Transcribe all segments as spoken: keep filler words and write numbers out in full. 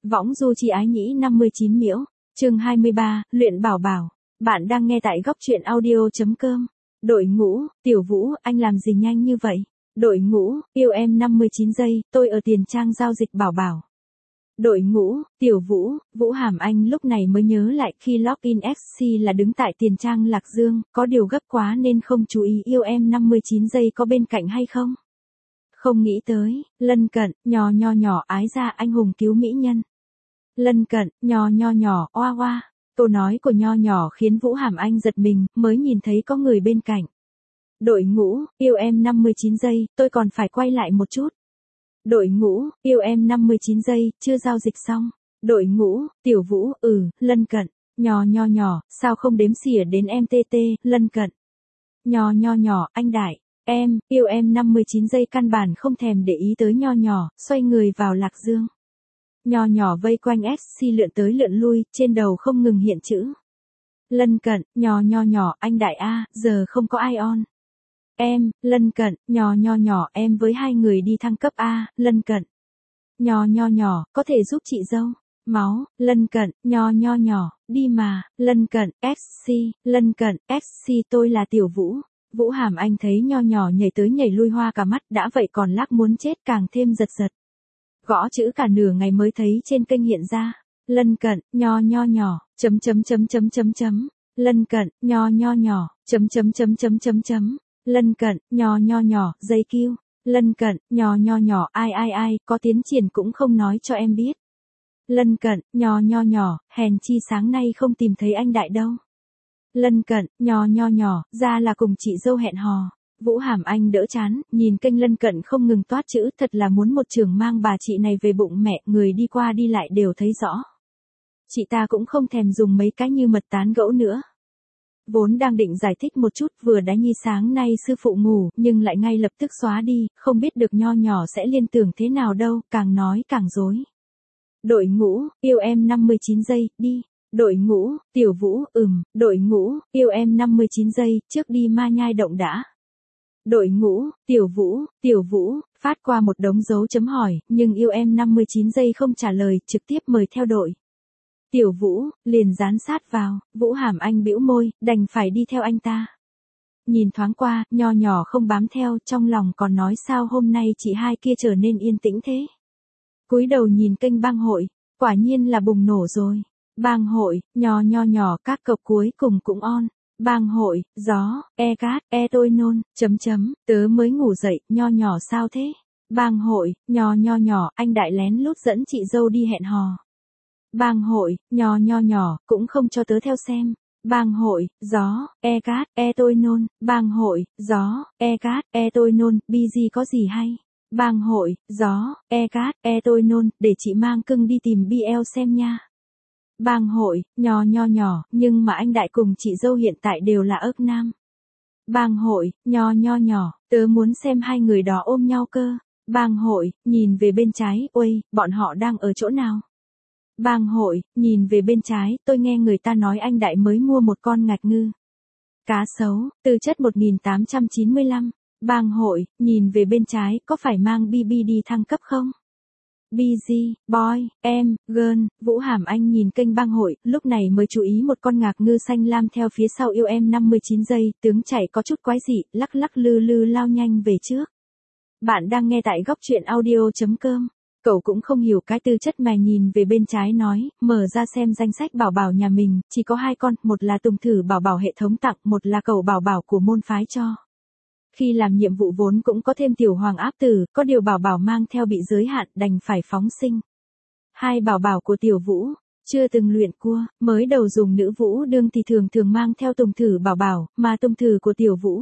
Võng du chi ái nhĩ năm mươi chín miễu, chương hai mươi ba, luyện bảo bảo. Bạn đang nghe tại góc truyện audio.com. Đội ngũ, Tiểu Vũ, anh làm gì nhanh như vậy? Đội ngũ, yêu em năm mươi chín giây, tôi ở tiền trang giao dịch bảo bảo. Đội ngũ, Tiểu Vũ, Vũ Hàm Anh lúc này mới nhớ lại khi login ích xê là đứng tại tiền trang Lạc Dương, có điều gấp quá nên không chú ý yêu em năm mươi chín giây có bên cạnh hay không. Không nghĩ tới, lân cận, nhò nhò nhỏ ái ra anh hùng cứu mỹ nhân. Lân cận, nhò nhò nhỏ, oa oa. Câu nói của nho nhỏ khiến Vũ Hàm Anh giật mình, mới nhìn thấy có người bên cạnh. Đội ngũ, yêu em năm mươi chín giây, tôi còn phải quay lại một chút. Đội ngũ, yêu em năm mươi chín giây, chưa giao dịch xong. Đội ngũ, Tiểu Vũ, ừ, lân cận, nhò nhò nhỏ, sao không đếm xỉa đến em tê tê, lân cận. Nhò nhò nhỏ, anh đại, em, yêu em năm mươi chín giây căn bản không thèm để ý tới nho nhỏ, xoay người vào Lạc Dương. Nho nhỏ vây quanh ích xê lượn tới lượn lui, trên đầu không ngừng hiện chữ. Lân cận, nhò nhò nhỏ, anh đại a, giờ không có ai on. Em, lân cận, nhò nhò nhỏ, em với hai người đi thăng cấp A, lân cận. Nhò nhò nhỏ, có thể giúp chị dâu. Máu, lân cận, nhò nhò nhỏ, đi mà, lân cận, ích xê, lân cận, ích xê tôi là Tiểu Vũ. Vũ Hàm Anh thấy nho nhỏ nhảy tới nhảy lui hoa cả mắt, đã vậy còn lác muốn chết càng thêm giật giật. Gõ chữ cả nửa ngày mới thấy trên kênh hiện ra. Lân cận, nho nho nhỏ, chấm chấm chấm chấm chấm chấm. Lân cận, nho nho nhỏ, chấm chấm chấm chấm chấm chấm. Lân cận, nhò nhò nhỏ, dây kêu. Lân cận, nhò nhò nhỏ, ai ai ai, có tiến triển cũng không nói cho em biết. Lân cận, nhò nhò nhỏ, hèn chi sáng nay không tìm thấy anh đại đâu. Lân cận, nhò nhò nhỏ, ra là cùng chị dâu hẹn hò. Vũ Hàm Anh đỡ chán, nhìn kênh lân cận không ngừng toát chữ, thật là muốn một trường mang bà chị này về bụng mẹ, người đi qua đi lại đều thấy rõ. Chị ta cũng không thèm dùng mấy cái như mật tán gẫu nữa. Vốn đang định giải thích một chút vừa đã nhi sáng nay sư phụ ngủ, nhưng lại ngay lập tức xóa đi, không biết được nho nhỏ sẽ liên tưởng thế nào đâu, càng nói càng dối. Đội ngũ, yêu em năm mươi chín giây, đi. Đội ngũ, Tiểu Vũ, ừm, đội ngũ, yêu em năm mươi chín giây, trước đi ma nhai động đã. Đội ngũ, Tiểu Vũ, Tiểu Vũ, phát qua một đống dấu chấm hỏi, nhưng yêu em năm mươi chín giây không trả lời, trực tiếp mời theo đội. Tiểu Vũ, liền dán sát vào, Vũ Hàm Anh bĩu môi, đành phải đi theo anh ta. Nhìn thoáng qua, nho nhỏ không bám theo, trong lòng còn nói sao hôm nay chị hai kia trở nên yên tĩnh thế. Cúi đầu nhìn kênh bang hội, quả nhiên là bùng nổ rồi. Bang hội, nho nho nhỏ các cọc cuối cùng cũng on. Bang hội, gió, e cát, e tôi nôn, chấm chấm, tớ mới ngủ dậy, nho nhỏ sao thế? Bang hội, nho nho nhỏ, anh đại lén lút dẫn chị dâu đi hẹn hò. Bang hội, nho nho nhỏ, cũng không cho tớ theo xem. Bang hội, gió, e cát, e tôi nôn, bang hội, gió, e cát, e tôi nôn, bi gì có gì hay. Bang hội, gió, e cát, e tôi nôn, để chị mang cưng đi tìm bê lờ xem nha. Bang hội, nho nho nhỏ, nhưng mà anh đại cùng chị dâu hiện tại đều là ớt nam. Bang hội, nho nho nhỏ, tớ muốn xem hai người đó ôm nhau cơ. Bang hội, nhìn về bên trái, ôi, bọn họ đang ở chỗ nào? Bang hội, nhìn về bên trái, tôi nghe người ta nói anh đại mới mua một con ngạch ngư. Cá sấu, tư chất một nghìn tám trăm chín mươi lăm. Bang hội, nhìn về bên trái, có phải mang bê bê đi thăng cấp không? bê giê, boy, em, girl, Vũ Hàm Anh nhìn kênh bang hội, lúc này mới chú ý một con ngạc ngư xanh lam theo phía sau yêu em năm mươi chín giây, tướng chạy có chút quái dị, lắc lắc lư lư lao nhanh về trước. Bạn đang nghe tại góc truyện audio.com. Cậu cũng không hiểu cái tư chất mà nhìn về bên trái nói, mở ra xem danh sách bảo bảo nhà mình, chỉ có hai con, một là tùng thử bảo bảo hệ thống tặng, một là cậu bảo bảo của môn phái cho. Khi làm nhiệm vụ vốn cũng có thêm tiểu hoàng áp tử, có điều bảo bảo mang theo bị giới hạn, đành phải phóng sinh. Hai bảo bảo của Tiểu Vũ, chưa từng luyện cua, mới đầu dùng nữ vũ đương thì thường thường mang theo tùng thử bảo bảo, mà tùng thử của Tiểu Vũ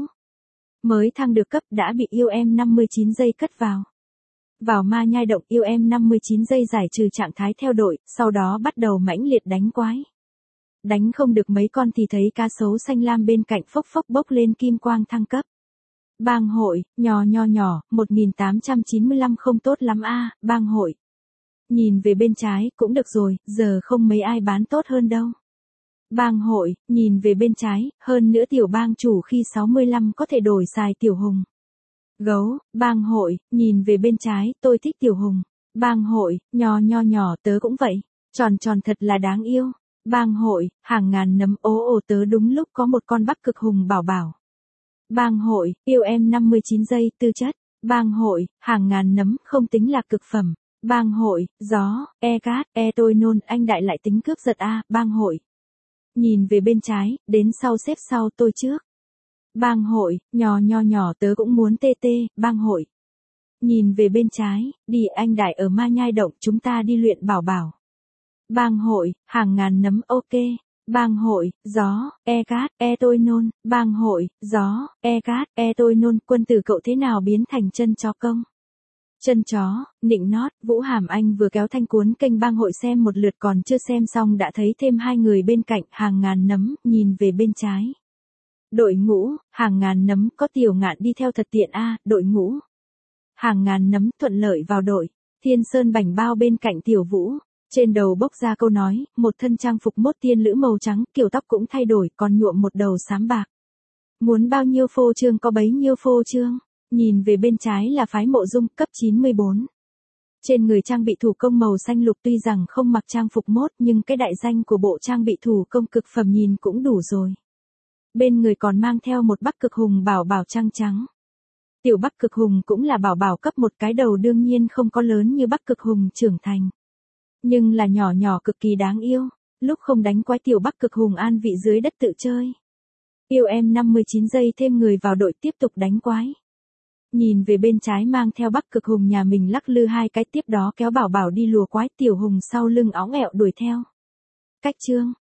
mới thăng được cấp đã bị yêu em năm mươi chín giây cất vào. Vào ma nhai động yêu em năm mươi chín giây giải trừ trạng thái theo đội, sau đó bắt đầu mãnh liệt đánh quái. Đánh không được mấy con thì thấy cá sấu xanh lam bên cạnh phốc phốc bốc lên kim quang thăng cấp. Bang hội, nhò nhò nhỏ, một nghìn tám trăm chín mươi lăm không tốt lắm a, bang hội. Nhìn về bên trái, cũng được rồi, giờ không mấy ai bán tốt hơn đâu. Bang hội, nhìn về bên trái, hơn nữa tiểu bang chủ khi sáu mươi lăm có thể đổi xài tiểu hùng. Gấu, bang hội, nhìn về bên trái, tôi thích tiểu hùng. Bang hội, nho nho nhỏ tớ cũng vậy. Tròn tròn thật là đáng yêu. Bang hội, hàng ngàn nấm ố ồ tớ đúng lúc có một con bắc cực hùng bảo bảo. Bang hội, yêu em năm mươi chín giây tư chất. Bang hội, hàng ngàn nấm không tính là cực phẩm. Bang hội, gió, e cát, e tôi nôn anh đại lại tính cướp giật a. Bang hội. Nhìn về bên trái, đến sau xếp sau tôi trước. Bang hội, nhỏ nhỏ nhỏ tớ cũng muốn tê tê. Bang hội. Nhìn về bên trái, đi anh đại ở ma nhai động chúng ta đi luyện bảo bảo. Bang hội, hàng ngàn nấm ok. Bang hội, gió, e cát, e tôi nôn. Bang hội, gió, e cát, e tôi nôn. Quân tử cậu thế nào biến thành chân chó công? Chân chó, nịnh nót, Vũ Hàm Anh vừa kéo thanh cuốn kênh bang hội xem một lượt còn chưa xem xong đã thấy thêm hai người bên cạnh, hàng ngàn nấm, nhìn về bên trái. Đội ngũ, hàng ngàn nấm có Tiểu Ngạn đi theo thật tiện a. Đội ngũ. Hàng ngàn nấm thuận lợi vào đội. Thiên Sơn bảnh bao bên cạnh Tiểu Vũ. Trên đầu bốc ra câu nói, một thân trang phục mốt tiên lữ màu trắng, kiểu tóc cũng thay đổi, còn nhuộm một đầu xám bạc. Muốn bao nhiêu phô trương có bấy nhiêu phô trương. Nhìn về bên trái là phái Mộ Dung, cấp chín mươi bốn. Trên người trang bị thủ công màu xanh lục tuy rằng không mặc trang phục mốt nhưng cái đại danh của bộ trang bị thủ công cực phẩm nhìn cũng đủ rồi. Bên người còn mang theo một bắc cực hùng bảo bảo trăng trắng. Tiểu bắc cực hùng cũng là bảo bảo cấp một cái đầu đương nhiên không có lớn như bắc cực hùng trưởng thành. Nhưng là nhỏ nhỏ cực kỳ đáng yêu, lúc không đánh quái tiểu bắc cực hùng an vị dưới đất tự chơi. Yêu em năm mươi chín giây thêm người vào đội tiếp tục đánh quái. Nhìn về bên trái mang theo bắc cực hùng nhà mình lắc lư hai cái tiếp đó kéo bảo bảo đi lùa quái tiểu hùng sau lưng óng ẹo đuổi theo. Cách chương,